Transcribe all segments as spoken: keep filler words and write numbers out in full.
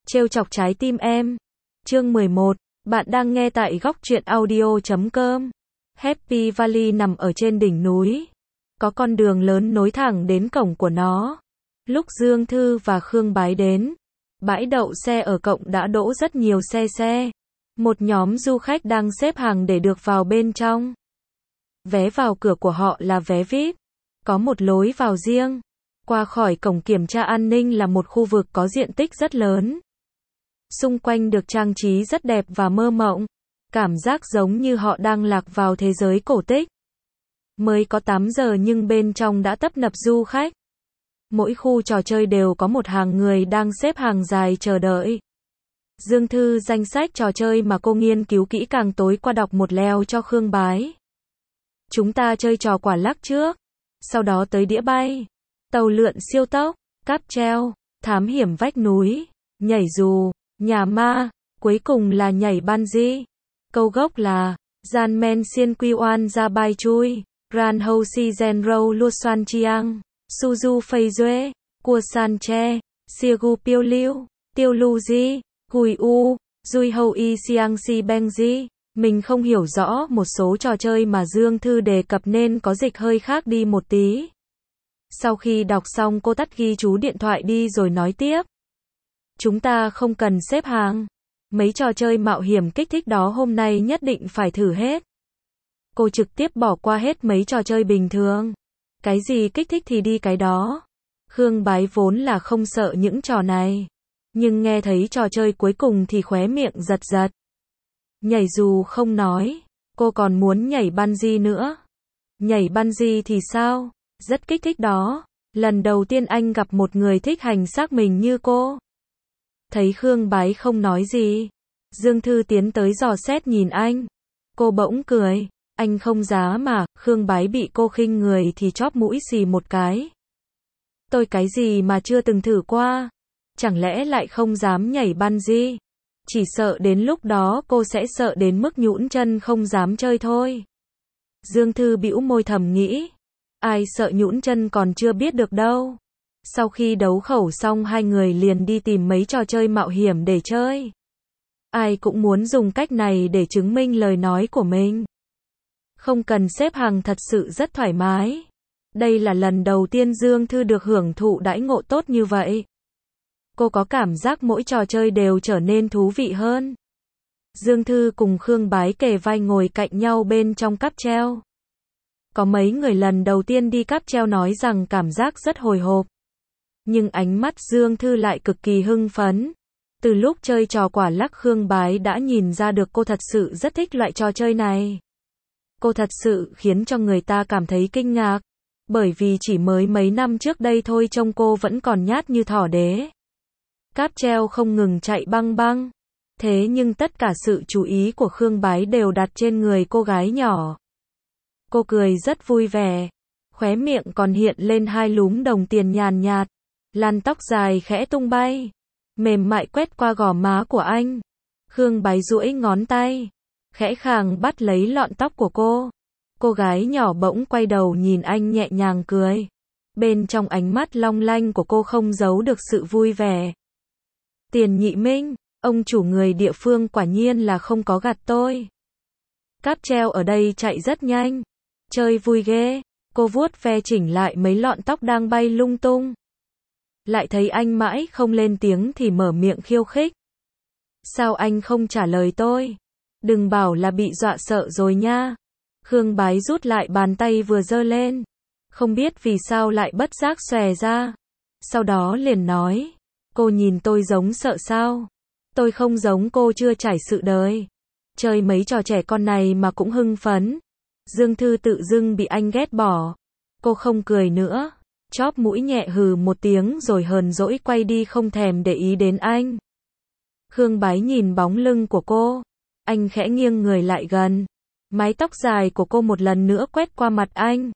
Trêu chọc trái tim em. Chương mười một. Bạn đang nghe tại góc truyện audio chấm com. Happy Valley nằm ở trên đỉnh núi. Có con đường lớn nối thẳng đến cổng của nó. Lúc Dương Thư và Khương Bái đến, bãi đậu xe ở cổng đã đỗ rất nhiều xe xe. Một nhóm du khách đang xếp hàng để được vào bên trong. Vé vào cửa của họ là vé vi ai pi. Có một lối vào riêng. Qua khỏi cổng kiểm tra an ninh là một khu vực có diện tích rất lớn. Xung quanh được trang trí rất đẹp và mơ mộng. Cảm giác giống như họ đang lạc vào thế giới cổ tích. Mới có tám giờ nhưng bên trong đã tấp nập du khách. Mỗi khu trò chơi đều có một hàng người đang xếp hàng dài chờ đợi. Dương Thư danh sách trò chơi mà cô nghiên cứu kỹ càng tối qua đọc một lèo cho Khương Bái. Chúng ta chơi trò quả lắc trước. Sau đó tới đĩa bay, tàu lượn siêu tốc, cáp treo, thám hiểm vách núi, nhảy dù, nhà ma, cuối cùng là nhảy bungee. Câu gốc là Gian men xiên quy oan ra bai chui, ran hou si gen râu lua xoan chiang, suzu phây duê, cua san che, xia gu piêu liu, tiêu lu di, gùi u, dui hou y siang si beng di. Mình không hiểu rõ một số trò chơi mà Dương Thư đề cập nên có dịch hơi khác đi một tí. Sau khi đọc xong cô tắt ghi chú điện thoại đi rồi nói tiếp. Chúng ta không cần xếp hàng. Mấy trò chơi mạo hiểm kích thích đó hôm nay nhất định phải thử hết. Cô trực tiếp bỏ qua hết mấy trò chơi bình thường. Cái gì kích thích thì đi cái đó. Khương Bái vốn là không sợ những trò này. Nhưng nghe thấy trò chơi cuối cùng thì khóe miệng giật giật. Nhảy dù không nói, cô còn muốn nhảy bungee nữa. Nhảy bungee thì sao? Rất kích thích đó. Lần đầu tiên anh gặp một người thích hành xác mình như cô. Thấy Khương Bái không nói gì, Dương Thư tiến tới dò xét nhìn anh. Cô bỗng cười. Anh không dám mà. Khương Bái bị cô khinh người thì chóp mũi xì một cái. Tôi cái gì mà chưa từng thử qua? Chẳng lẽ lại không dám nhảy bungee? Chỉ sợ đến lúc đó cô sẽ sợ đến mức nhũn chân không dám chơi thôi. Dương Thư bĩu môi thầm nghĩ. Ai sợ nhũn chân còn chưa biết được đâu. Sau khi đấu khẩu xong hai người liền đi tìm mấy trò chơi mạo hiểm để chơi. Ai cũng muốn dùng cách này để chứng minh lời nói của mình. Không cần xếp hàng thật sự rất thoải mái. Đây là lần đầu tiên Dương Thư được hưởng thụ đãi ngộ tốt như vậy. Cô có cảm giác mỗi trò chơi đều trở nên thú vị hơn. Dương Thư cùng Khương Bái kề vai ngồi cạnh nhau bên trong cáp treo. Có mấy người lần đầu tiên đi cáp treo nói rằng cảm giác rất hồi hộp. Nhưng ánh mắt Dương Thư lại cực kỳ hưng phấn. Từ lúc chơi trò quả lắc Khương Bái đã nhìn ra được cô thật sự rất thích loại trò chơi này. Cô thật sự khiến cho người ta cảm thấy kinh ngạc. Bởi vì chỉ mới mấy năm trước đây thôi trông cô vẫn còn nhát như thỏ đế. Cáp treo không ngừng chạy băng băng. Thế nhưng tất cả sự chú ý của Khương Bái đều đặt trên người cô gái nhỏ. Cô cười rất vui vẻ. Khóe miệng còn hiện lên hai lúm đồng tiền nhàn nhạt. Làn tóc dài khẽ tung bay. Mềm mại quét qua gò má của anh. Khương Bái duỗi ngón tay. Khẽ khàng bắt lấy lọn tóc của cô. Cô gái nhỏ bỗng quay đầu nhìn anh nhẹ nhàng cười. Bên trong ánh mắt long lanh của cô không giấu được sự vui vẻ. Tiền Nhị Minh, ông chủ người địa phương quả nhiên là không có gạt tôi. Cáp treo ở đây chạy rất nhanh. Chơi vui ghê. Cô vuốt ve chỉnh lại mấy lọn tóc đang bay lung tung. Lại thấy anh mãi không lên tiếng thì mở miệng khiêu khích. Sao anh không trả lời tôi? Đừng bảo là bị dọa sợ rồi nha. Khương Bái rút lại bàn tay vừa giơ lên. Không biết vì sao lại bất giác xòe ra. Sau đó liền nói. Cô nhìn tôi giống sợ sao? Tôi không giống cô chưa trải sự đời. Chơi mấy trò trẻ con này mà cũng hưng phấn. Dương Thư tự dưng bị anh ghét bỏ. Cô không cười nữa. Chóp mũi nhẹ hừ một tiếng rồi hờn dỗi quay đi không thèm để ý đến anh. Khương Bái nhìn bóng lưng của cô. Anh khẽ nghiêng người lại gần. Mái tóc dài của cô một lần nữa quét qua mặt anh.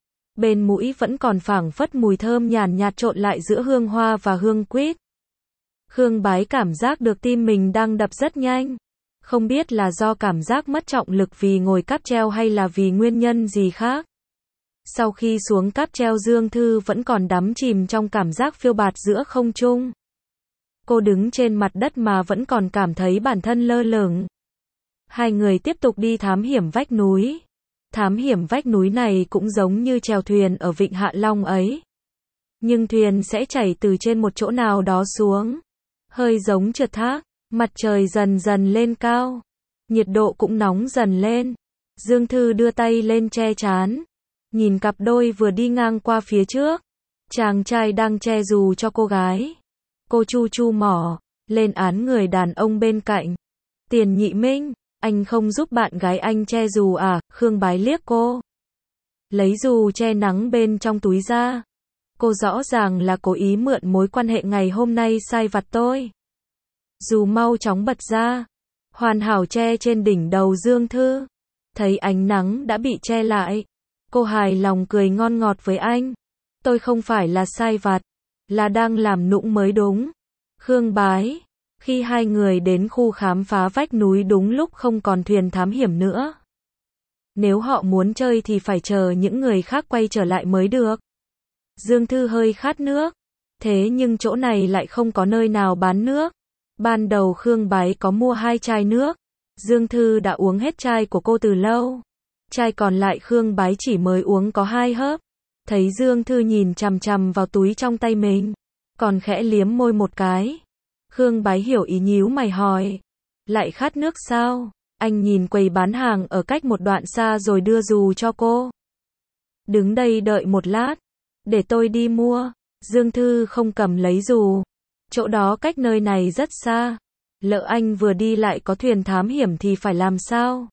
Bên mũi vẫn còn phảng phất mùi thơm nhàn nhạt trộn lại giữa hương hoa và hương quýt. Khương Bái cảm giác được tim mình đang đập rất nhanh. Không biết là do cảm giác mất trọng lực vì ngồi cáp treo hay là vì nguyên nhân gì khác. Sau khi xuống cáp treo Dương Thư vẫn còn đắm chìm trong cảm giác phiêu bạt giữa không trung. Cô đứng trên mặt đất mà vẫn còn cảm thấy bản thân lơ lửng. Hai người tiếp tục đi thám hiểm vách núi. Thám hiểm vách núi này cũng giống như chèo thuyền ở Vịnh Hạ Long ấy. Nhưng thuyền sẽ chảy từ trên một chỗ nào đó xuống. Hơi giống trượt thác. Mặt trời dần dần lên cao. Nhiệt độ cũng nóng dần lên. Dương Thư đưa tay lên che trán. Nhìn cặp đôi vừa đi ngang qua phía trước. Chàng trai đang che dù cho cô gái. Cô chu chu mỏ. Lên án người đàn ông bên cạnh. Tiền Nhị Minh, anh không giúp bạn gái anh che dù à? Khương Bái liếc cô. Lấy dù che nắng bên trong túi ra. Cô rõ ràng là cố ý mượn mối quan hệ ngày hôm nay sai vặt tôi. Dù mau chóng bật ra. Hoàn hảo che trên đỉnh đầu Dương Thư. Thấy ánh nắng đã bị che lại. Cô hài lòng cười ngon ngọt với anh. Tôi không phải là sai vặt. Là đang làm nũng mới đúng. Khương Bái. Khi hai người đến khu khám phá vách núi đúng lúc không còn thuyền thám hiểm nữa. Nếu họ muốn chơi thì phải chờ những người khác quay trở lại mới được. Dương Thư hơi khát nước. Thế nhưng chỗ này lại không có nơi nào bán nước. Ban đầu Khương Bái có mua hai chai nước. Dương Thư đã uống hết chai của cô từ lâu. Chai còn lại Khương Bái chỉ mới uống có hai hớp. Thấy Dương Thư nhìn chằm chằm vào túi trong tay mình. Còn khẽ liếm môi một cái. Khương Bái hiểu ý nhíu mày hỏi. Lại khát nước sao? Anh nhìn quầy bán hàng ở cách một đoạn xa rồi đưa dù cho cô. Đứng đây đợi một lát. Để tôi đi mua. Dương Thư không cầm lấy dù. Chỗ đó cách nơi này rất xa. Lỡ anh vừa đi lại có thuyền thám hiểm thì phải làm sao?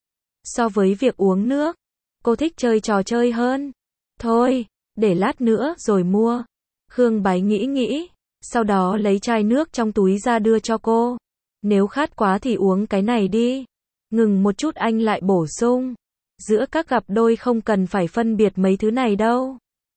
So với việc uống nước, cô thích chơi trò chơi hơn. Thôi, để lát nữa rồi mua. Khương Bái nghĩ nghĩ. Sau đó lấy chai nước trong túi ra đưa cho cô. Nếu khát quá thì uống cái này đi. Ngừng một chút anh lại bổ sung. Giữa các cặp đôi không cần phải phân biệt mấy thứ này đâu.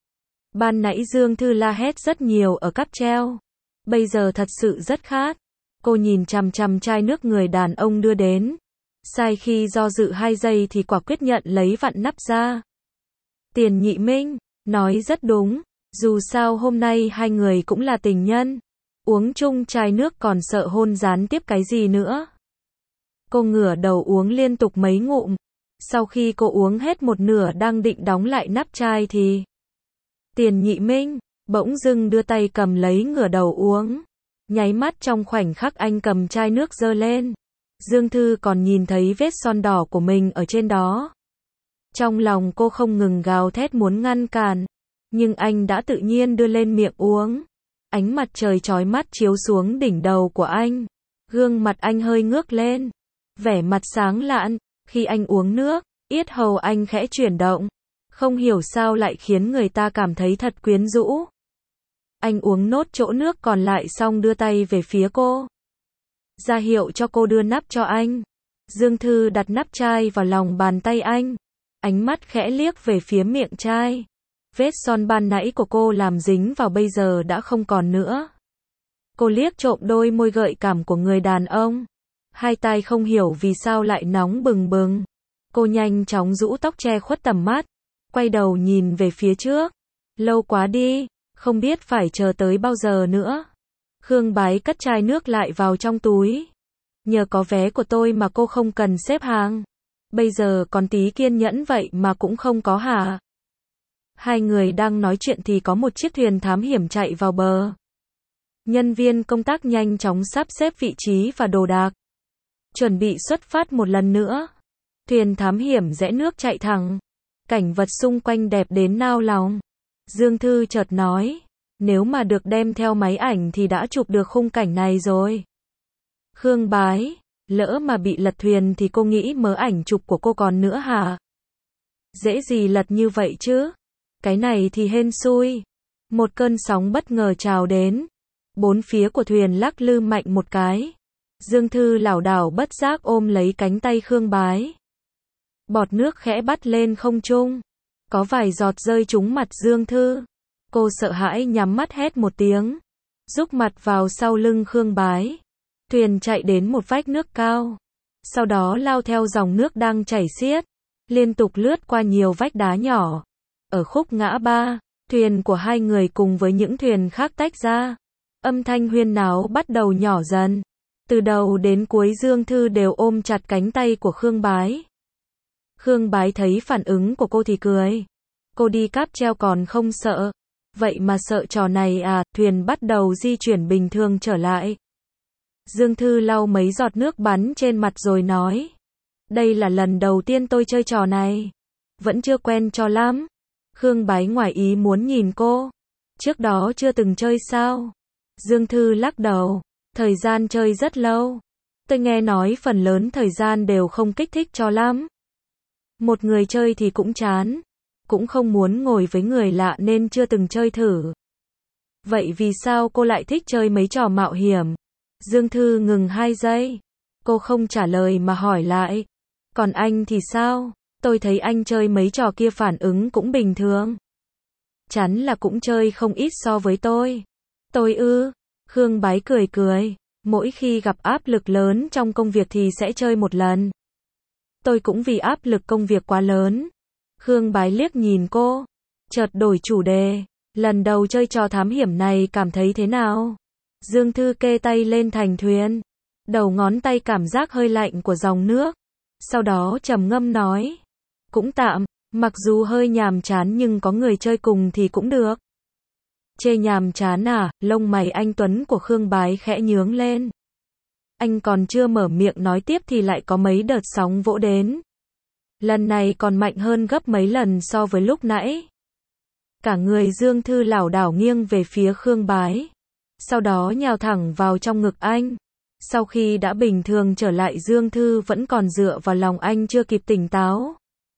Ban nãy Dương Thư la hét rất nhiều ở cáp treo. Bây giờ thật sự rất khát. Cô nhìn chằm chằm chai nước người đàn ông đưa đến. Sai khi do dự hai giây thì quả quyết nhận lấy vặn nắp ra. Tiền Nhị Minh, nói rất đúng. Dù sao hôm nay hai người cũng là tình nhân. Uống chung chai nước còn sợ hôn gián tiếp cái gì nữa. Cô ngửa đầu uống liên tục mấy ngụm. Sau khi cô uống hết một nửa đang định đóng lại nắp chai thì Tiền Nhị Minh bỗng dưng đưa tay cầm lấy ngửa đầu uống. Nháy mắt trong khoảnh khắc anh cầm chai nước giơ lên. Dương Thư còn nhìn thấy vết son đỏ của mình ở trên đó. Trong lòng cô không ngừng gào thét muốn ngăn cản. Nhưng anh đã tự nhiên đưa lên miệng uống. Ánh mặt trời chói mắt chiếu xuống đỉnh đầu của anh. Gương mặt anh hơi ngước lên. Vẻ mặt sáng lạn. Khi anh uống nước, yết hầu anh khẽ chuyển động. Không hiểu sao lại khiến người ta cảm thấy thật quyến rũ. Anh uống nốt chỗ nước còn lại xong đưa tay về phía cô. Ra hiệu cho cô đưa nắp cho anh. Dương Thư đặt nắp chai vào lòng bàn tay anh. Ánh mắt khẽ liếc về phía miệng chai. Vết son ban nãy của cô làm dính vào bây giờ đã không còn nữa. Cô liếc trộm đôi môi gợi cảm của người đàn ông. Hai tay không hiểu vì sao lại nóng bừng bừng. Cô nhanh chóng rũ tóc che khuất tầm mắt. Quay đầu nhìn về phía trước. Lâu quá đi, không biết phải chờ tới bao giờ nữa. Khương Bái cất chai nước lại vào trong túi. Nhờ có vé của tôi mà cô không cần xếp hàng. Bây giờ còn tí kiên nhẫn vậy mà cũng không có hả? Hai người đang nói chuyện thì có một chiếc thuyền thám hiểm chạy vào bờ. Nhân viên công tác nhanh chóng sắp xếp vị trí và đồ đạc. Chuẩn bị xuất phát một lần nữa. Thuyền thám hiểm rẽ nước chạy thẳng. Cảnh vật xung quanh đẹp đến nao lòng. Dương Thư chợt nói. Nếu mà được đem theo máy ảnh thì đã chụp được khung cảnh này rồi. Khương Bái. Lỡ mà bị lật thuyền thì cô nghĩ mớ ảnh chụp của cô còn nữa hả? Dễ gì lật như vậy chứ? Cái này thì hên xui. Một cơn sóng bất ngờ trào đến. Bốn phía của thuyền lắc lư mạnh một cái. Dương Thư lảo đảo bất giác ôm lấy cánh tay Khương Bái. Bọt nước khẽ bắt lên không trung. Có vài giọt rơi trúng mặt Dương Thư. Cô sợ hãi nhắm mắt hét một tiếng. Rúc mặt vào sau lưng Khương Bái. Thuyền chạy đến một vách nước cao. Sau đó lao theo dòng nước đang chảy xiết. Liên tục lướt qua nhiều vách đá nhỏ. Ở khúc ngã ba, thuyền của hai người cùng với những thuyền khác tách ra. Âm thanh huyên náo bắt đầu nhỏ dần. Từ đầu đến cuối Dương Thư đều ôm chặt cánh tay của Khương Bái. Khương Bái thấy phản ứng của cô thì cười. Cô đi cáp treo còn không sợ. Vậy mà sợ trò này à, thuyền bắt đầu di chuyển bình thường trở lại. Dương Thư lau mấy giọt nước bắn trên mặt rồi nói. Đây là lần đầu tiên tôi chơi trò này. Vẫn chưa quen cho lắm. Khương Bái ngoài ý muốn nhìn cô. Trước đó chưa từng chơi sao? Dương Thư lắc đầu. Thời gian chơi rất lâu. Tôi nghe nói phần lớn thời gian đều không kích thích cho lắm. Một người chơi thì cũng chán. Cũng không muốn ngồi với người lạ nên chưa từng chơi thử. Vậy vì sao cô lại thích chơi mấy trò mạo hiểm? Dương Thư ngừng hai giây. Cô không trả lời mà hỏi lại. Còn anh thì sao? Tôi thấy anh chơi mấy trò kia phản ứng cũng bình thường. Chắn là cũng chơi không ít so với tôi. Tôi ư? Khương Bái cười cười. Mỗi khi gặp áp lực lớn trong công việc thì sẽ chơi một lần. Tôi cũng vì áp lực công việc quá lớn. Khương Bái liếc nhìn cô. Chợt đổi chủ đề. Lần đầu chơi trò thám hiểm này cảm thấy thế nào? Dương Thư kê tay lên thành thuyền. Đầu ngón tay cảm giác hơi lạnh của dòng nước. Sau đó trầm ngâm nói. Cũng tạm, mặc dù hơi nhàm chán nhưng có người chơi cùng thì cũng được. Chê nhàm chán à? Lông mày anh Tuấn của Khương Bái khẽ nhướng lên. Anh còn chưa mở miệng nói tiếp thì lại có mấy đợt sóng vỗ đến. Lần này còn mạnh hơn gấp mấy lần so với lúc nãy. Cả người Dương Thư lảo đảo nghiêng về phía Khương Bái. Sau đó nhào thẳng vào trong ngực anh. Sau khi đã bình thường trở lại Dương Thư vẫn còn dựa vào lòng anh chưa kịp tỉnh táo.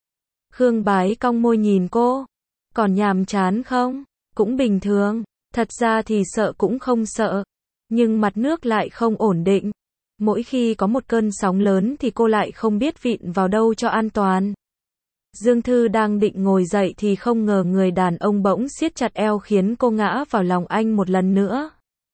Khương Bái cong môi nhìn cô. Còn nhàm chán không? Cũng bình thường. Thật ra thì sợ cũng không sợ. Nhưng mặt nước lại không ổn định. Mỗi khi có một cơn sóng lớn thì cô lại không biết vịn vào đâu cho an toàn. Dương Thư đang định ngồi dậy thì không ngờ người đàn ông bỗng siết chặt eo khiến cô ngã vào lòng anh một lần nữa.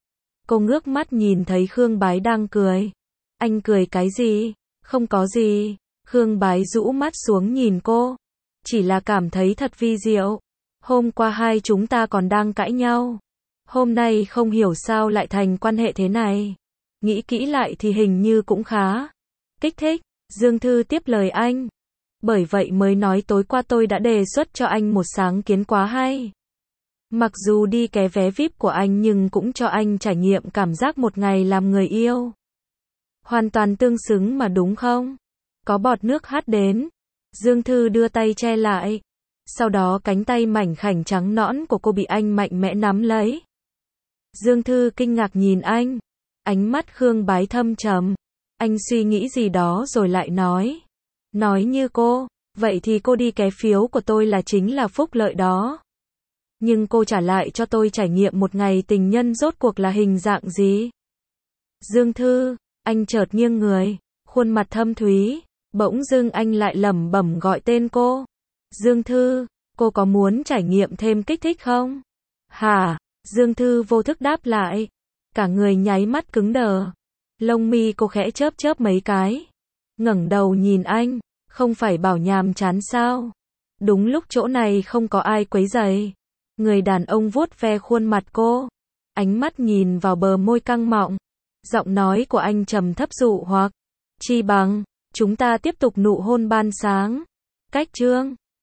Cô ngước mắt nhìn thấy Khương Bái đang cười. Anh cười cái gì? Không có gì. Khương Bái rũ mắt xuống nhìn cô. Chỉ là cảm thấy thật vi diệu. Hôm qua hai chúng ta còn đang cãi nhau. Hôm nay không hiểu sao lại thành quan hệ thế này. Nghĩ kỹ lại thì hình như cũng khá kích thích. Dương Thư tiếp lời anh. Bởi vậy mới nói tối qua tôi đã đề xuất cho anh một sáng kiến quá hay. Mặc dù đi ké vé vi ai pi của anh nhưng cũng cho anh trải nghiệm cảm giác một ngày làm người yêu. Hoàn toàn tương xứng mà đúng không? Có bọt nước hắt đến. Dương Thư đưa tay che lại. Sau đó cánh tay mảnh khảnh trắng nõn của cô bị anh mạnh mẽ nắm lấy. Dương Thư kinh ngạc nhìn anh. Ánh mắt Khương Bái thâm trầm. Anh suy nghĩ gì đó rồi lại nói. Nói như cô, vậy thì cô đi ké phiếu của tôi là chính là phúc lợi đó. Nhưng cô trả lại cho tôi trải nghiệm một ngày tình nhân rốt cuộc là hình dạng gì? Dương Thư, anh chợt nghiêng người, khuôn mặt thâm thúy, bỗng dưng anh lại lẩm bẩm gọi tên cô. Dương Thư, cô có muốn trải nghiệm thêm kích thích không? Hả? Dương Thư vô thức đáp lại. Cả người nháy mắt cứng đờ. Lông mi cô khẽ chớp chớp mấy cái. Ngẩng đầu nhìn anh, không phải bảo nhàm chán sao? Đúng lúc chỗ này không có ai quấy rầy. Người đàn ông vuốt ve khuôn mặt cô. Ánh mắt nhìn vào bờ môi căng mọng. Giọng nói của anh trầm thấp dụ hoặc. Chi bằng, chúng ta tiếp tục nụ hôn ban sáng. Cách chương